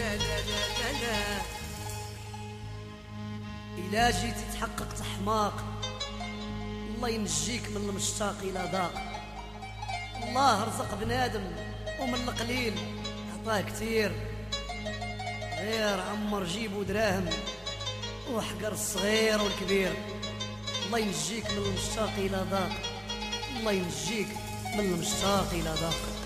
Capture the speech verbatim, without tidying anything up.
لا لا لا لا إلا جيتي تحققت حماق الله ينجيك من المشتاق إلى ضاق. الله رزق بنادم ومن القليل عطاه كتير، غير عمر جيبو دراهم وحقر الصغير والكبير. الله ينجيك من المشتاق إلى ضاق، الله ينجيك من المشتاق إلى ضاق.